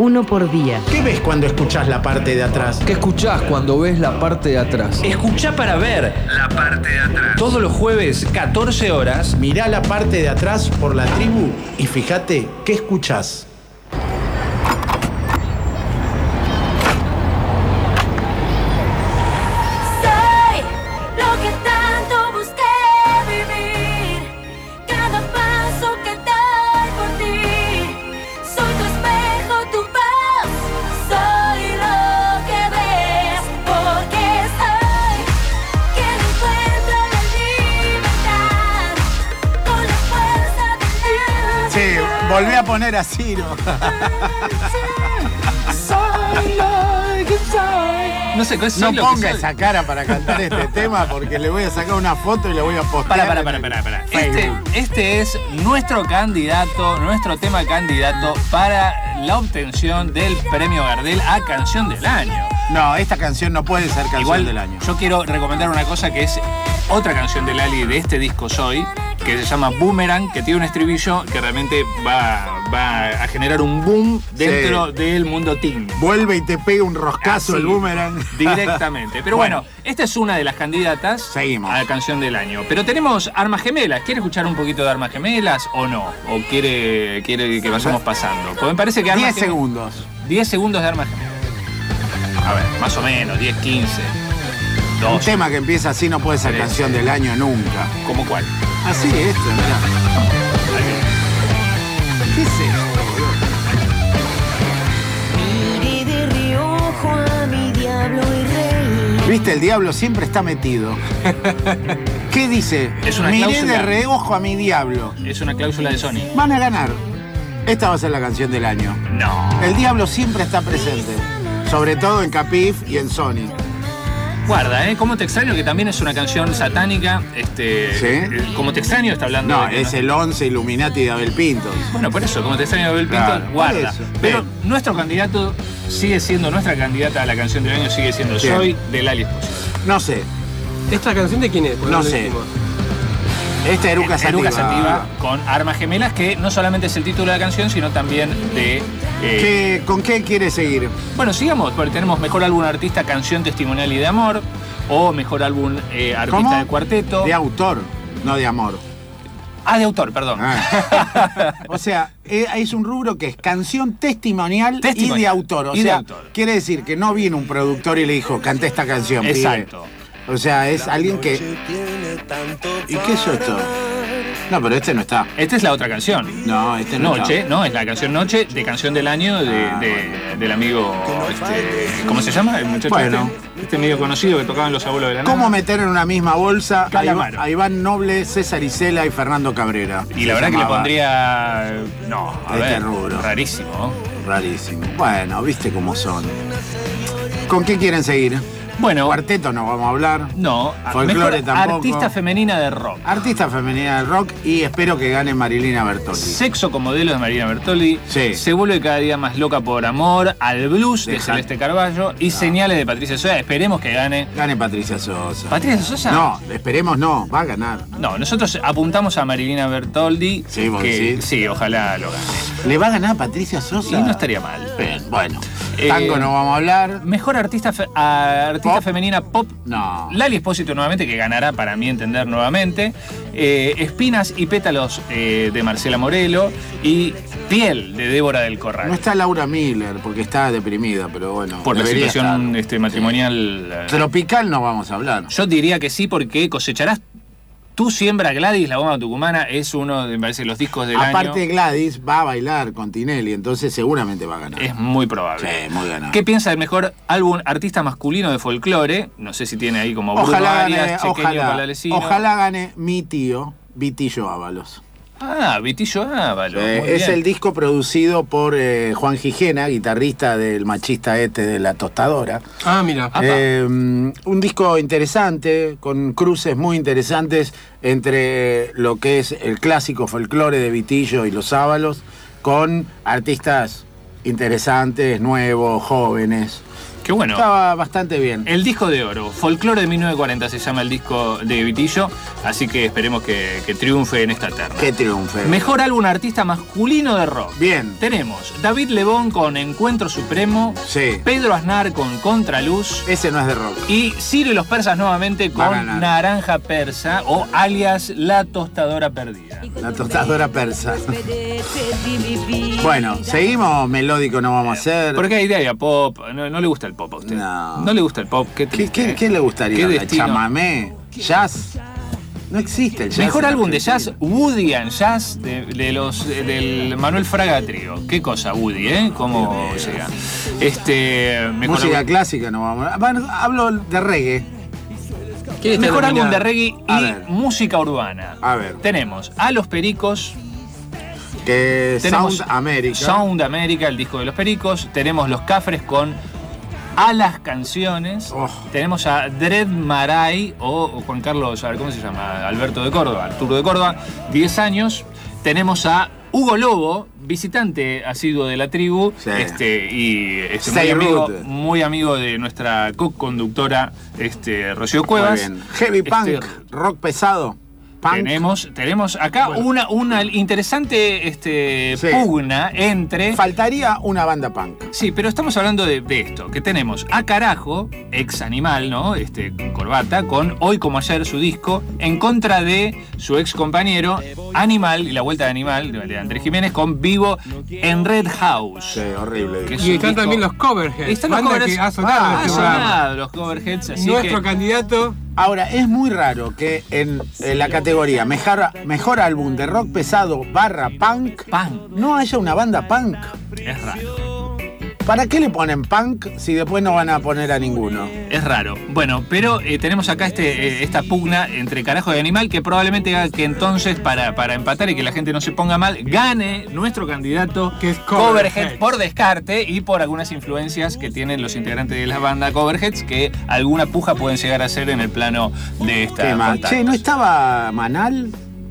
uno por día. ¿Qué ves cuando escuchás la parte de atrás? ¿Qué escuchás cuando ves la parte de atrás? Escuchá para ver la parte de atrás. Todos los jueves, 14 horas. Mirá la parte de atrás por La Tribu y fíjate qué escuchás. Volví a poner a Ciro. No sé, no ponga esa cara para cantar este tema porque le voy a sacar una foto y le voy a postear. Para. Este es nuestro candidato, nuestro tema candidato para la obtención del premio Gardel a Canción del Año. No, esta canción no puede ser Canción del Año. Yo quiero recomendar una cosa que es otra canción de Lali de este disco Soy, que se llama Boomerang, que tiene un estribillo que realmente va a generar un boom dentro del mundo teen. Vuelve y te pega un roscazo el Boomerang. Directamente. Pero bueno, esta es una de las candidatas Seguimos. a la Canción del Año. Pero tenemos Armas Gemelas. ¿Quiere escuchar un poquito de Armas Gemelas o no? ¿O quiere que vayamos pasando? Porque me parece que Armas 10 segundos. 10 segundos de Armas Gemelas. A ver, más o menos, 10, 15. 2. Un tema que empieza así no puede ser 3. Canción del Año nunca. ¿Cómo cuál? Así, mirá. ¿Qué es esto, boludo? Miré de reojo a mi diablo y reí. Viste, el diablo siempre está metido. ¿Qué dice? Es una Miré cláusula. de reojo a mi diablo. Es una cláusula de Sony. Van a ganar. Esta va a ser la Canción del Año. No. El diablo siempre está presente. Sobre todo en Capif y en Sony. Guarda, ¿cómo te extraño? Que también es una canción satánica. ¿Sí? Como te extraño está hablando No, de que es el 11 Illuminati de Abel Pintos. Bueno, por eso, como te extraño de Abel Pinto, Claro, guarda. por eso. Pero Bien. nuestro candidato sigue siendo, nuestra candidata a la Canción del Año sigue siendo Bien. Soy, de Lali Espósito. No sé. ¿Esta canción de quién es? Porque No lo sé. dijimos. Esta es Eruca Sativa. Eruca Sativa con Armas Gemelas, que no solamente es el título de la canción, sino también de... ¿Con qué quiere seguir? Bueno, sigamos, porque tenemos Mejor Álbum Artista, Canción Testimonial y de Amor, o Mejor Álbum Artista ¿Cómo? de Cuarteto. De autor, no de amor. De autor, perdón. O sea, es un rubro que es canción testimonial y de autor. O Y de sea, autor. quiere decir que no viene un productor y le dijo, canté esta canción, pibe. Exacto. O sea, es alguien que... ¿Y qué es esto? No, pero este no está. Esta es la otra canción. No, este no Noche, está. ¿no? Es la canción Noche de Canción del Año del amigo, ¿cómo se llama? El muchacho Bueno. este medio conocido que tocaban Los Abuelos de la Nada. ¿Cómo meter en una misma bolsa Calamaro. a Iván Noble, César Isela y Fernando Cabrera? Y la verdad que le pondría... No, a Este ver, rubro. rarísimo. Rarísimo. Bueno, viste cómo son. ¿Con qué quieren seguir? Bueno, Cuarteto no vamos a hablar. no. Folclore Mejor tampoco. artista femenina de rock. Artista femenina del rock y espero que gane Marilina Bertoldi. Sexo con modelos de Marina Bertoldi. Sí. Se vuelve cada día más loca por amor. Al blues de Deja- Celeste Carballo. Y Señales de Patricia Sosa. Esperemos que gane. Gane Patricia Sosa. ¿Patricia Sosa? No, esperemos no, va a ganar. No, nosotros apuntamos a Marilina Bertoldi. Sí, vos que, decís. sí, ojalá lo gane. ¿Le va a ganar Patricia Sosa? Y no estaría mal. Bien, bueno. Tango no vamos a hablar. Mejor artista Pop. femenina pop. No. Lali Espósito nuevamente, que ganará para mí entender nuevamente. Espinas y pétalos de Marcela Morelo. Y Piel de Débora del Corral. No está Laura Miller porque está deprimida, pero bueno. Por la debería situación estar. matrimonial. Tropical no vamos a hablar. Yo diría que sí, porque cosecharás. Tu siembra Gladys, la bomba tucumana, es uno de, me parece, los discos del Aparte año. Gladys va a bailar con Tinelli, entonces seguramente va a ganar. Es muy probable. Sí, muy ganado. ¿Qué piensa del mejor álbum artista masculino de folclore? No sé si tiene ahí como Bruno Ojalá Arias, gane, Chequeño Palalesino. ojalá gane mi tío, Vitillo Ábalos. Vitillo Ávalo. muy Es bien. el disco producido por Juan Gijena, guitarrista del machista de La Tostadora. Mira. Un disco interesante, con cruces muy interesantes entre lo que es el clásico folclore de Vitillo y los Ábalos, con artistas interesantes, nuevos, jóvenes. Qué bueno. Estaba bastante bien. El disco de oro, Folclore de 1940 se llama el disco de Vitillo, así que esperemos que triunfe en esta terna. Que triunfe. Mejor álbum artista masculino de rock. Bien. Tenemos David Lebón con Encuentro Supremo, Sí. Pedro Aznar con Contraluz Ese no es de rock. y Ciro y los Persas nuevamente Va a con ganar. Naranja Persa o alias La Tostadora Perdida. La tostadora persa. Bueno, seguimos melódico, no vamos a hacer. Porque hay idea pop, no le gusta el pop a usted. No. le gusta el pop, qué ¿Qué, triste, qué le gustaría? Qué ¿La destino. chamamé? ¿Jazz? No existe el jazz. Mejor en álbum de Argentina. jazz, Woody and Jazz, del Manuel Fraga Trío. Qué cosa, Woody, ¿eh? ¿Cómo llega? Mejor Música álbum, clásica no vamos a... Bueno, hablo de reggae. ¿Quién está mejor álbum de nominado? reggae A y ver. música urbana. A ver. Tenemos a Los Pericos, Que tenemos Sound America. Sound America, el disco de Los Pericos. Tenemos Los Cafres con A las Canciones. Oh. Tenemos a Dred Maray o Juan Carlos, a ver, ¿cómo se llama? Alberto de Córdoba, Arturo de Córdoba, 10 años. Tenemos a Hugo Lobo, visitante asiduo de la tribu, Sí. y muy amigo de nuestra co-conductora Rocío Muy Cuevas. bien. Heavy punk, Este, rock pesado. Punk. Tenemos acá una interesante Sí. pugna entre... Faltaría una banda punk. Sí, pero estamos hablando de esto, que tenemos a Carajo, ex Animal, ¿no? Corbata, con Hoy como ayer su disco, en contra de su ex compañero Animal y la vuelta de Animal, de Andrés Jiménez, con Vivo en Red House. Sí, horrible. Que es Y un están disco- también los Coverheads. Están los banda Coverheads. que ha sonado en Ha este programa. sonado los Coverheads, así Nuestro que... candidato. Ahora, es muy raro que en la categoría mejor álbum de rock pesado / punk Punk. no haya una banda punk. Es raro. ¿Para qué le ponen punk si después no van a poner a ninguno? Es raro. Bueno, pero tenemos acá esta pugna entre Carajo y Animal que probablemente haga que entonces, para empatar y que la gente no se ponga mal, gane nuestro candidato, Que es Coverhead, Coverhead. por descarte y por algunas influencias que tienen los integrantes de la banda Coverheads, que alguna puja pueden llegar a ser en el plano de esta Qué mal. contacto. Che, ¿no estaba Manal?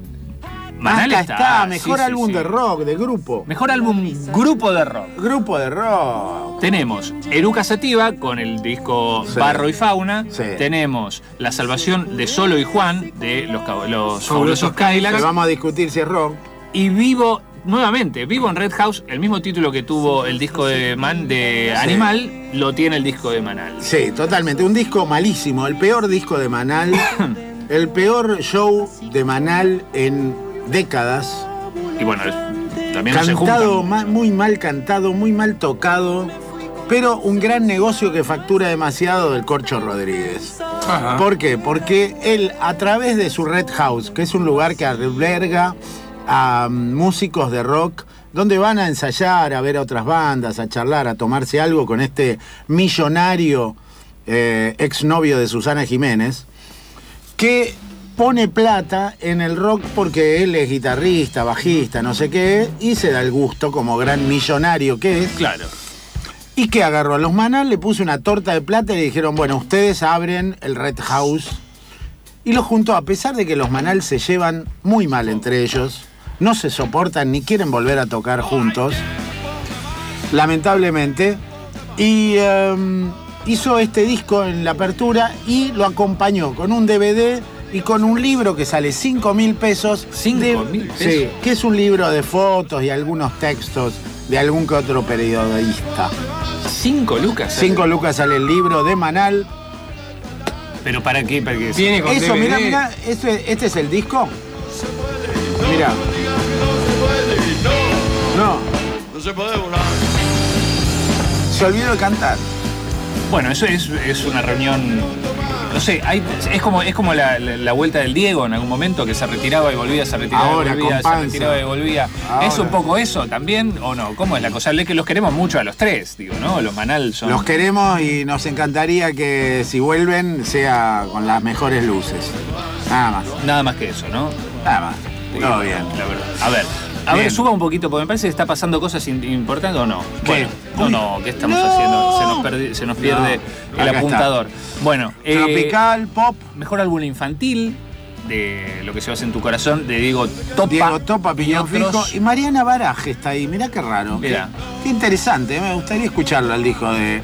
Manal Acá está, sí, mejor sí, álbum sí. de rock, de grupo. Mejor álbum grupo de rock. Grupo de rock. Tenemos Eruca Sativa con el disco Sí. Barro y Fauna. Sí. Tenemos La Salvación de Solo y Juan de los Fabulosos Cadillacs. Que vamos a discutir si es rock. Y Vivo, nuevamente, Vivo en Red House, el mismo título que tuvo el disco de Sí. Animal, lo tiene el disco de Manal. Sí, totalmente. Un disco malísimo. El peor disco de Manal. El peor show de Manal en décadas. Y bueno, también no se Cantado, juntan. muy mal cantado, muy mal tocado. Pero un gran negocio que factura demasiado del Corcho Rodríguez. Ajá. ¿Por qué? Porque él, a través de su Red House, que es un lugar que alberga a músicos de rock, donde van a ensayar, a ver a otras bandas, a charlar, a tomarse algo con este millonario exnovio de Susana Jiménez, que pone plata en el rock porque él es guitarrista, bajista, no sé qué, y se da el gusto como gran millonario que es. Claro. ¿Y qué agarró? A los Manal le puso una torta de plata y le dijeron, bueno, ustedes abren el Red House. Y lo juntó, a pesar de que los Manal se llevan muy mal entre ellos, no se soportan ni quieren volver a tocar juntos, lamentablemente. Y hizo este disco en la apertura y lo acompañó con un DVD y con un libro que sale 5.000 pesos. 5.000 pesos. Sí, que es un libro de fotos y algunos textos de algún que otro periodista. 5 lucas. 5 lucas sale el libro de Manal. ¿Pero para qué? ¿Para qué? Viene con Eso, DVD. mirá, este es el disco. Mirá. No. Se olvidó de cantar. Bueno, eso es una reunión. No sé, es como la vuelta del Diego en algún momento, que se retiraba y volvía, se retiraba Ahora, y volvía, con se panza. retiraba y volvía. Ahora. ¿Es un poco eso también o no? ¿Cómo es la cosa? Que los queremos mucho a los tres, digo, ¿no? Los Manal son. Los queremos y nos encantaría que si vuelven sea con las mejores luces. Nada más. Nada más que eso, ¿no? Nada más. Todo bien. La verdad. A ver, Bien. suba un poquito, porque me parece que está pasando cosas importantes o no. ¿Qué? Bueno, Uy. ¿qué estamos No. haciendo? Se nos pierde No, el acá apuntador. Bueno, Tropical, pop. mejor álbum infantil de Lo que llevas en tu corazón, de Diego Topa. Diego Topa, Piñón y otros. Fijo. Y Mariana Baraje está ahí. Mirá qué raro. Mirá. Qué interesante. Me gustaría escucharlo al disco de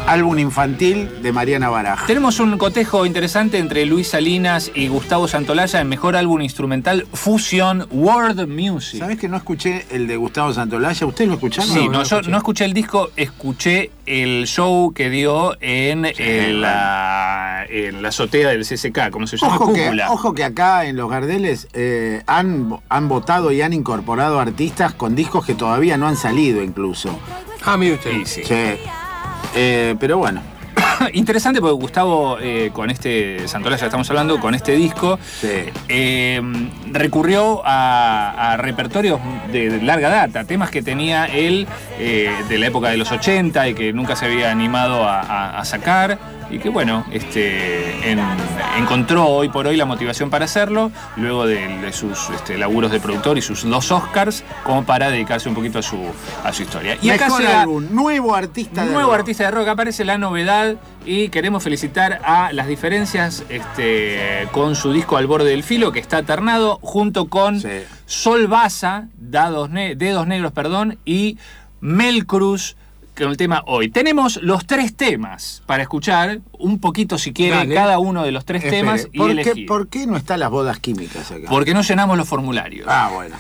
álbum infantil de Mariana Baraja. Tenemos un cotejo interesante entre Luis Salinas y Gustavo Santolaya en mejor álbum instrumental Fusion World Music. ¿Sabés que no escuché el de Gustavo Santolaya? ¿Ustedes lo escucharon? Sí, yo no escuché el disco, escuché el show que dio en la azotea del CCK, como se llama, Cúpula. Ojo que acá en Los Gardeles han votado y han incorporado artistas con discos que todavía no han salido incluso. Ah, mire usted. Sí. Pero bueno. Interesante porque Gustavo, con Santolaya estamos hablando, con este disco, recurrió a repertorios de larga data, temas que tenía él de la época de los 80 y que nunca se había animado a sacar. Y que bueno, encontró hoy por hoy la motivación para hacerlo, luego de sus laburos de productor y sus 2 Oscars, como para dedicarse un poquito a su historia. Y acá nuevo artista de rock, aparece la novedad y queremos felicitar a Las Diferencias con su disco Al Borde del Filo, que está ternado, junto con Sol Baza, Dedos Negros, y Mel Cruz, con el tema Hoy. Tenemos los 3 temas para escuchar, un poquito si quiere, cada uno de los 3 temas y elegir. ¿Por qué no están las bodas químicas acá? Porque no llenamos los formularios. Ah, bueno.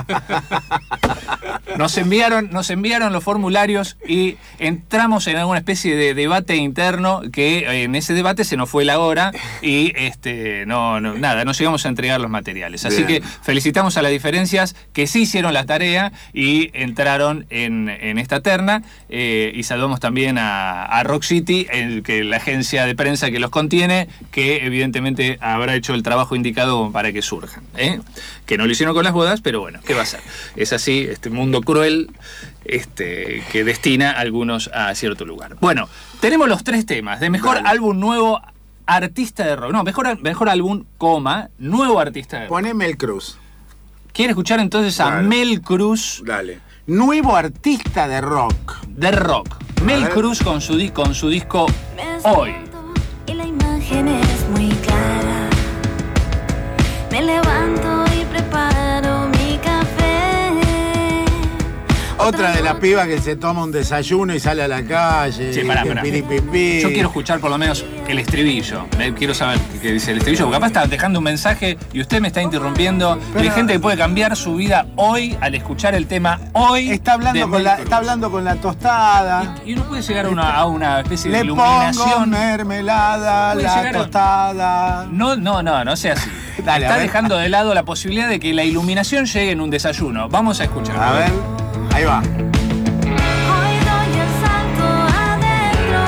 Nos enviaron los formularios y entramos en alguna especie de debate interno que en ese debate se nos fue la hora y no llegamos a entregar los materiales. Así que felicitamos a Las Diferencias que sí hicieron la tarea y entraron en esta terna. Y saludamos también a Rock City, la agencia de prensa que los contiene, que evidentemente habrá hecho el trabajo indicado para que surjan. Que no lo hicieron con las bodas, pero bueno, ¿qué va a ser? Es así, este mundo cruel que destina a algunos a cierto lugar. Bueno, tenemos los 3 temas de mejor álbum nuevo, artista de rock. No, mejor álbum, nuevo artista de rock. Poné Mel Cruz. ¿Quiere escuchar entonces a Mel Cruz? Dale. Nuevo artista de rock. Mel Cruz con su disco Hoy. Y la imagen es muy clara. Me levanto y preparo mi café. Otra de las pibas que se toma un desayuno y sale a la calle. Sí, pará. Yo quiero escuchar por lo menos el estribillo. Quiero saber qué dice el estribillo, porque capaz está dejando un mensaje y usted me está interrumpiendo. Pero hay gente que puede cambiar su vida hoy al escuchar el tema Hoy. Está hablando con la tostada. Y uno puede llegar a una especie de iluminación. Le pongo mermelada a la tostada. No sea así. Dale, está dejando de lado la posibilidad de que la iluminación llegue en un desayuno. Vamos a escuchar. A ver. Ahí va. Hoy doy el salto adentro,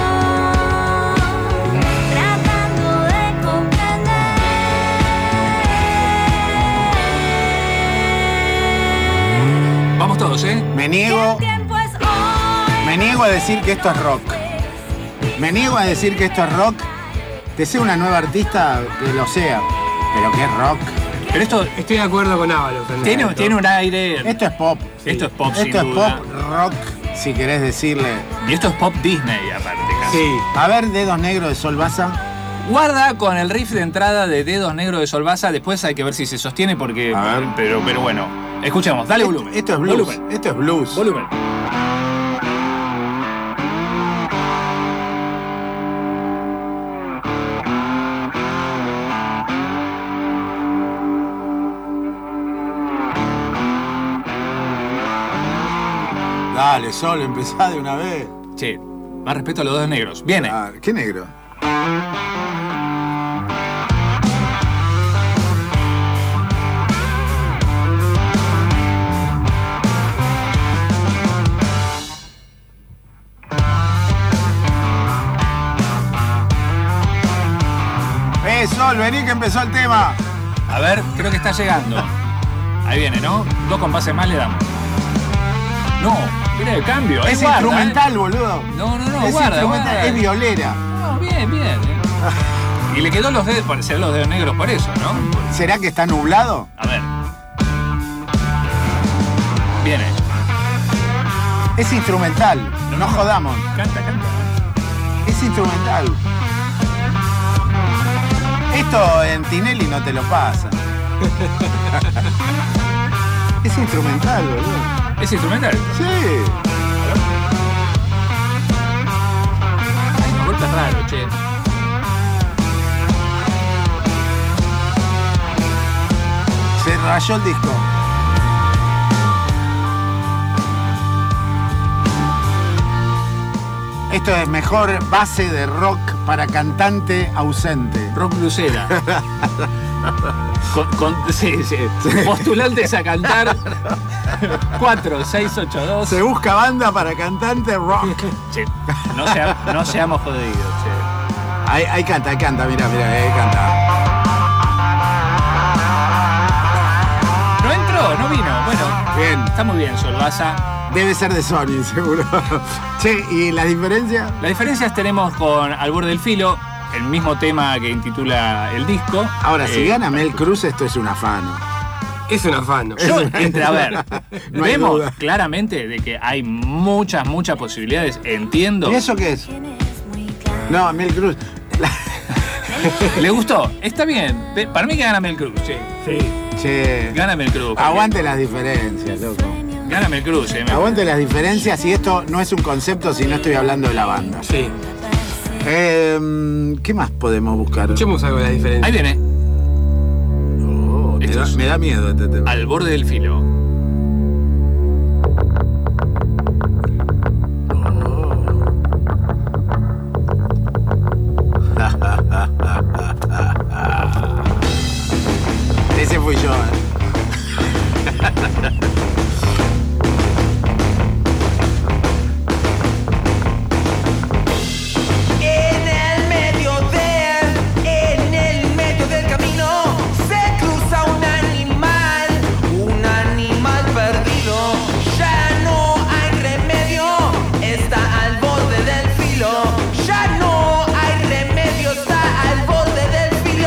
tratando de comprender. Vamos todos, Me niego a decir que esto es rock. Que sea una nueva artista, que lo sea. Pero que es rock. Pero esto, estoy de acuerdo con Ábalos. Tiene un aire. Esto es pop. Sí. Esto es pop, sin duda. Esto es pop rock, si querés decirle. Y esto es pop Disney, aparte. Casi. Sí. A ver, Dedos Negros de Sol Baza. Guarda con el riff de entrada de Dedos Negros de Sol Baza. Después hay que ver si se sostiene porque. Pero bueno. Escuchemos, dale volumen. Esto es blues. Esto es blues. Volumen. Dale, Sol, empezá de una vez. Che, más respeto a los Dedos Negros. Viene. ¿Qué negro? Sol, vení que empezó el tema. A ver, creo que está llegando. Ahí viene, ¿no? 2 compases más le damos. No, mira el cambio. Es guarda, instrumental, boludo. No, es guarda. Es violera. No, bien. Y le quedó los dedos, serán los Dedos Negros por eso, ¿no? ¿Será que está nublado? A ver. Viene. Es instrumental, no jodamos. Canta. Es instrumental. Esto en Tinelli no te lo pasa. Es instrumental, boludo. ¿Es instrumental? Sí. falló el disco. Esto es mejor base de rock para cantante ausente. Rock blusera. Sí. Postulantes a cantar 4682. Se busca banda para cantante rock. Che, no seamos jodidos, che. Ahí canta, mira, ahí canta. ¿No entró? ¿No vino? Bueno, Bien. Está muy bien, Solvaza. Debe ser de Sony, seguro. Che, ¿y la diferencia? Las diferencias tenemos con Al borde del filo, el mismo tema que intitula el disco. Ahora, si gana Mel Cruz, esto es un afano. Es un afano. A ver, No hay vemos duda. claramente de que hay muchas posibilidades. Entiendo. ¿Y eso qué es? No, Mel Cruz. ¿Le gustó? Está bien. Para mí que gana Mel Cruz, che. Che. Gana Mel Cruz. Aguante las diferencias, loco. Gana Mel Cruz, Aguante las diferencias y esto no es un concepto si no estoy hablando de la banda. Sí. ¿Qué más podemos buscar? Escuchemos algo de la diferencia. Ahí viene. Oh, me da miedo este tema. Al borde del filo. Ese fui yo, En el medio del camino se cruza un animal perdido. Ya no hay remedio, está al borde del filo. Ya no hay remedio, está al borde del filo.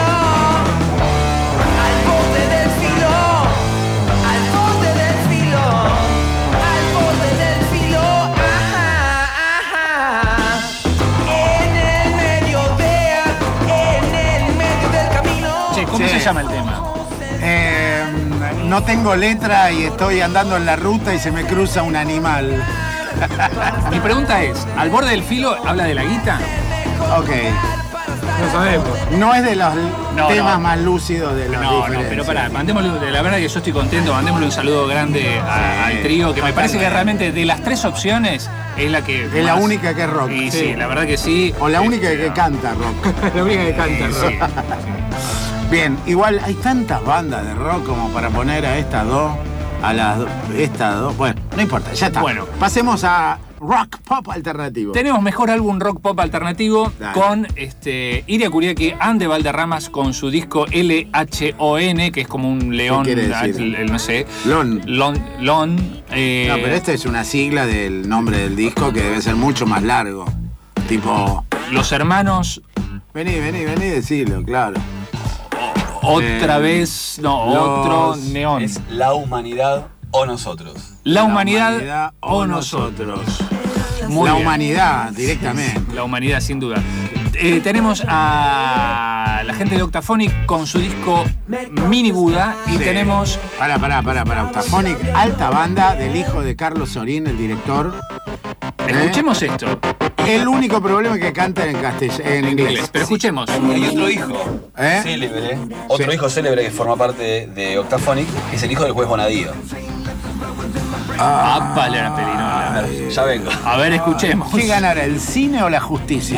Al borde del filo, al borde del filo, al borde del filo. Ajá. En el medio del camino. Che, ¿cómo Sí. se llama el tema? No tengo letra y estoy andando en la ruta y se me cruza un animal. Mi pregunta es, ¿al borde del filo habla de la guita? Ok. No sabemos. No es de los No, temas no. más lúcidos de la No, pero pará, mandémosle, la verdad que yo estoy contento, mandémosle un saludo grande al trío, que me parece que realmente de las tres opciones es la que Es la más- única que es rock. Y sí, la verdad que sí. O la única que canta rock. La única que canta, Sí. rock. Bien, igual hay tantas bandas de rock como para poner a estas dos, estas dos. Bueno, no importa, ya está. Bueno. Pasemos a rock pop alternativo. Tenemos mejor álbum rock pop alternativo Dale. con Iria Kuriaki and the Valderramas con su disco LHON, que es como un león, quiere decir? no sé. Lon. Lon. No, pero esta es una sigla del nombre del disco que debe ser mucho más largo. Tipo, Los hermanos, vení, decilo, claro. otra vez, no, los- otro neón. Es la humanidad o nosotros. La humanidad o nosotros. Muy la bien. humanidad, directamente. La humanidad, sin duda. Tenemos a la gente de Octaphonic con su disco Mini Buda y Sí. tenemos Pará. Octaphonic, alta banda del hijo de Carlos Sorín, el director. Escuchemos esto. El único problema es que cantan en inglés. Pero escuchemos. Y hay otro hijo ¿Eh? célebre, otro hijo célebre que forma parte de Octaphonic, que es el hijo del juez Bonadío. ¡Apa, la perinola! Ya vengo. A ver, escuchemos. ¿Qué ganará, el cine o la justicia?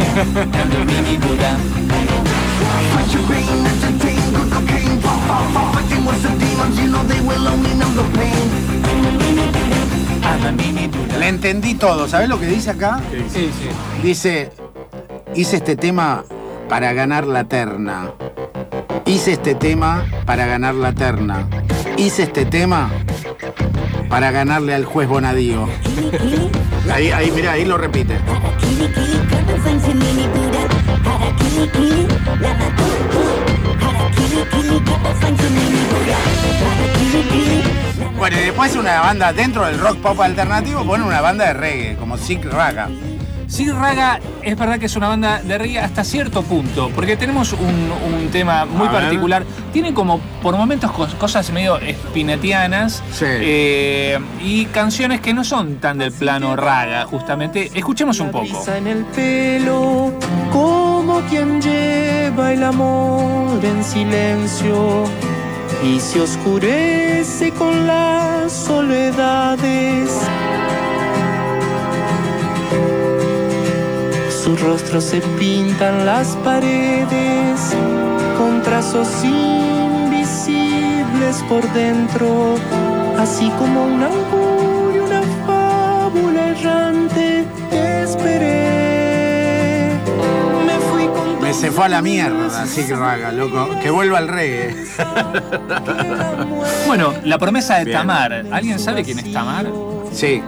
Le entendí todo. ¿Sabés lo que dice acá? Sí. Dice, hice este tema para ganar la terna. Hice este tema para ganar la terna. Hice este tema para ganarle al juez Bonadío. Ahí, mirá, ahí lo repite. Bueno, y después una banda dentro del rock pop alternativo, pone una banda de reggae, como Sick Raga. Sig Raga es verdad que es una banda de reggae hasta cierto punto, porque tenemos un tema muy A ver. particular. Tiene como por momentos cosas medio spinetianas Sí. y canciones que no son tan del plano raga, justamente. Escuchemos un poco. Brisa en el pelo, como quien lleva el amor en silencio. y se oscurece con las soledades. Sus rostros se pintan las paredes con trazos invisibles por dentro, así como un augurio, una fábula errante. Esperé, me fui con tu Se fue a la mierda, así que Raga, loco. Que vuelva al reggae. Bueno, la promesa de Bien. Tamar. ¿Alguien sabe quién es Tamar? Sí.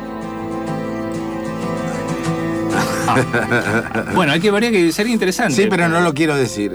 Bueno, habría que sería interesante. Sí, pero no lo quiero decir.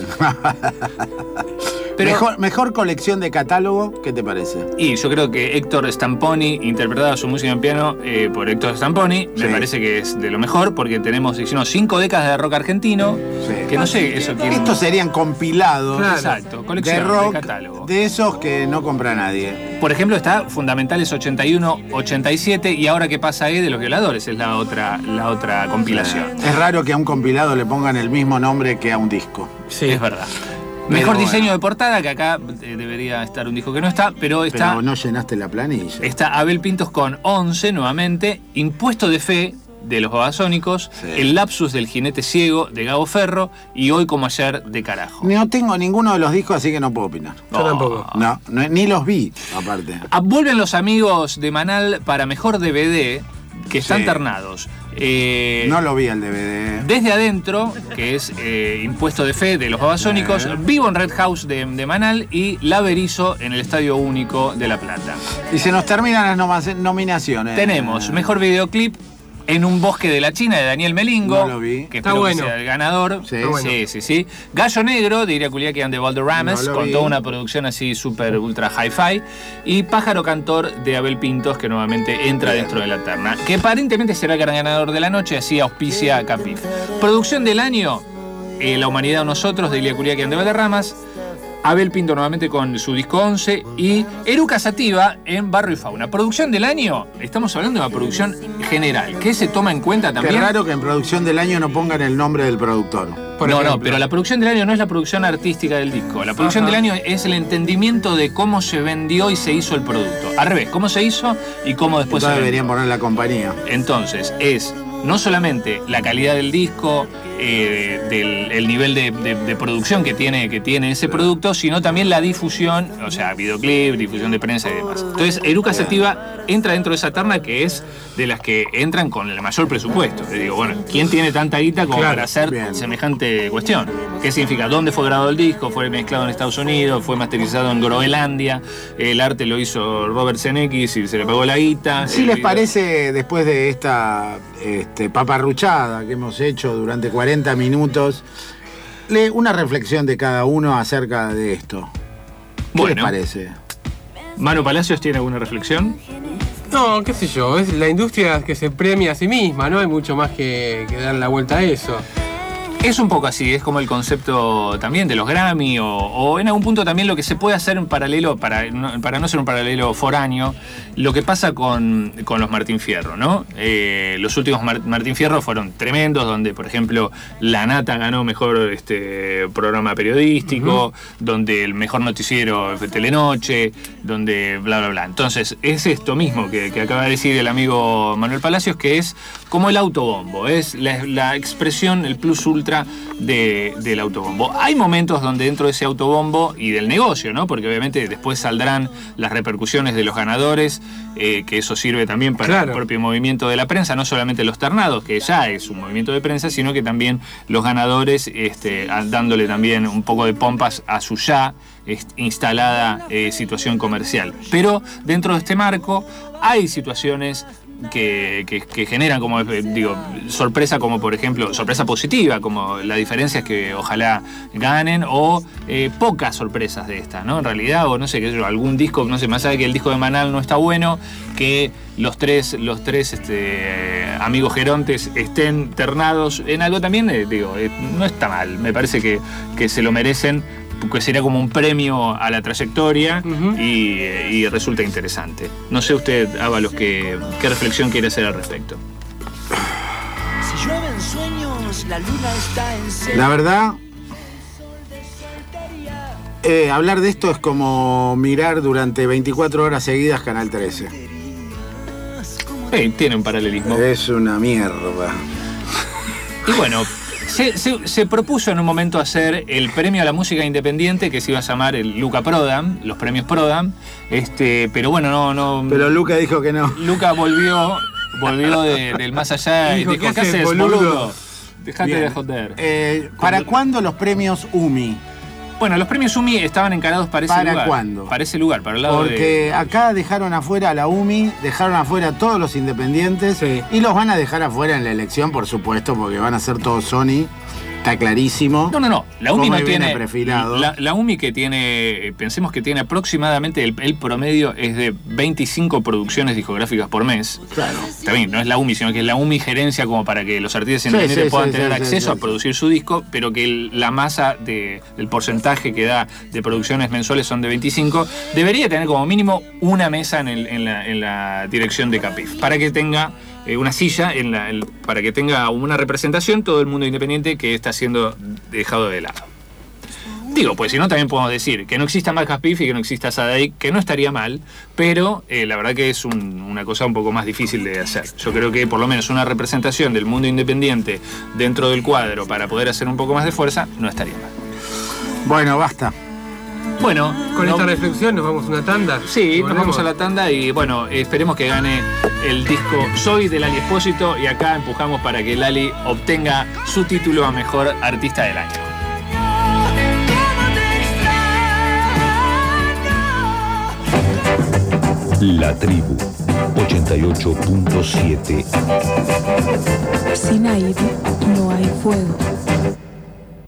Pero- Mejor colección de catálogo, ¿qué te parece? Y yo creo que Héctor Stamponi, interpretada su música en piano por Héctor Stamponi, Sí. me parece que es de lo mejor, porque tenemos 5 décadas de rock argentino, Sí. que no sé, eso quién... Estos serían compilados Exacto, de colección, rock, de catálogo. de esos que no compra nadie. Por ejemplo, está Fundamentales 81, 87 y Ahora que pasa ahí de los violadores, es la otra compilación. Es raro que a un compilado le pongan el mismo nombre que a un disco. Sí. Es verdad. Pero Mejor bueno. diseño de portada, que acá debería estar un disco que no está, pero está... Pero no llenaste la planilla. Está Abel Pintos con 11 nuevamente, Impuesto de Fe de los Babasónicos, Sí. El Lapsus del Jinete Ciego de Gabo Ferro y Hoy como ayer de Carajo. No tengo ninguno de los discos, así que no puedo opinar. Yo tampoco. No, ni los vi, aparte. Vuelven los amigos de Manal para mejor DVD, que están Sí. ternados. No lo vi el DVD. Desde Adentro, que es Impuesto de Fe de los Babasónicos, Vivo en Red House de Manal y La Berizo en el Estadio Único de La Plata. Y se nos terminan las nominaciones. Tenemos Mejor Videoclip En un bosque de la China de Daniel Melingo, No lo vi. que Está espero bueno. que sea el ganador. Sí. Está bueno. Sí. Gallo Negro de Iriaculiaki and the Valderramas, No lo con vi. toda una producción así súper ultra hi-fi. Y Pájaro Cantor de Abel Pintos, que nuevamente entra dentro de la terna. Que aparentemente será el gran ganador de la noche, así auspicia Capif. Producción del año, La Humanidad o Nosotros de Iriaculiaki and the Valderramas. Abel Pinto nuevamente con su disco 11 y Eruca Sativa en Barrio y Fauna. Producción del año, estamos hablando de una producción general, que se toma en cuenta Qué también. raro que en producción del año no pongan el nombre del productor. Por No, ejemplo. pero la producción del año no es la producción artística del disco. La producción Ajá. del año es el entendimiento de cómo se vendió y se hizo el producto. Al revés, cómo se hizo y cómo después Entonces se vendió. deberían poner la compañía. Entonces, es no solamente la calidad del disco, el nivel de producción que tiene ese producto, sino también la difusión, o sea, videoclip, difusión de prensa y demás. Entonces, Eruca Sativa entra dentro de esa terna que es de las que entran con el mayor presupuesto. Le digo, bueno, ¿quién tiene tanta guita como Claro, para hacer bien. semejante cuestión? ¿Qué significa? ¿Dónde fue grabado el disco? ¿Fue mezclado en Estados Unidos? ¿Fue masterizado en Groenlandia? El arte lo hizo Robert Zemeckis y se le pagó la guita. ¿Sí El les video- parece, después de esta paparruchada que hemos hecho durante 40 minutos, una reflexión de cada uno acerca de esto? ¿Qué les Bueno. parece? Manu Palacios, ¿tiene alguna reflexión? No, qué sé yo, es la industria que se premia a sí misma, no hay mucho más que dar la vuelta a eso. Es un poco así, es como el concepto también de los Grammy o en algún punto también lo que se puede hacer en paralelo, para no ser un paralelo foráneo, lo que pasa con los Martín Fierro, ¿no? Los últimos Martín Fierro fueron tremendos, donde por ejemplo La Nata ganó mejor programa periodístico, donde el mejor noticiero fue Telenoche, donde bla bla bla. Entonces es esto mismo que acaba de decir el amigo Manuel Palacios, que es como el autobombo, es la expresión, el plus ultra del autobombo. Hay momentos donde dentro de ese autobombo y del negocio, ¿no? Porque obviamente después saldrán las repercusiones de los ganadores, que eso sirve también para Claro. el propio movimiento de la prensa, no solamente los ternados, que ya es un movimiento de prensa, sino que también los ganadores dándole también un poco de pompas a su ya instalada situación comercial. Pero dentro de este marco hay situaciones que generan como sorpresa, como por ejemplo sorpresa positiva, como la diferencia es que ojalá ganen, o pocas sorpresas de estas, ¿no? En realidad, o no sé, qué sé yo, algún disco, no sé, más allá de que el disco de Manal no está bueno, que los tres amigos gerontes estén ternados en algo también, no está mal, me parece que se lo merecen, porque sería como un premio a la trayectoria y resulta interesante. No sé usted, Ábalos, qué reflexión quiere hacer al respecto. Si llueven sueños, la luna está en celo. La verdad, Hablar de esto es como mirar durante 24 horas seguidas Canal 13. Tiene un paralelismo. Es una mierda. Y bueno, se propuso en un momento hacer el premio a la música independiente que se iba a llamar el Luca Prodan, los premios Prodan, pero bueno, no. Pero Luca dijo que no. Luca volvió del más allá y dijo, ¿qué haces, boludo? Dejate de joder. ¿Para cuándo los premios UMI? Bueno, los premios UMI estaban encarados para ese lugar. ¿Para cuándo? Para ese lugar, para el lado Porque acá dejaron afuera a la UMI, dejaron afuera a todos los independientes y los van a dejar afuera en la elección, por supuesto, porque van a ser todos Sony. Está clarísimo. No. La UMI no tiene. Perfilado. La UMI que tiene. Pensemos que tiene aproximadamente. El promedio es de 25 producciones discográficas por mes. Claro. Está bien, no es la UMI, sino que es la UMI gerencia como para que los artistas independientes puedan tener acceso a producir su disco, pero que la masa del porcentaje que da de producciones mensuales son de 25. Debería tener como mínimo una mesa en la dirección de Capif, para que tenga una silla para que tenga una representación todo el mundo independiente que está siendo dejado de lado. Digo, pues si no también podemos decir que no exista más Capif y que no exista Sadaic, que no estaría mal, pero la verdad que es una cosa un poco más difícil de hacer. Yo creo que por lo menos una representación del mundo independiente dentro del cuadro para poder hacer un poco más de fuerza no estaría mal. Bueno, basta. Bueno, con esta reflexión nos vamos a una tanda. Sí, nos vamos a la tanda y bueno, esperemos que gane el disco Soy de Lali Espósito y acá empujamos para que Lali obtenga su título a Mejor Artista del Año. La Tribu 88.7. Sin aire no hay fuego.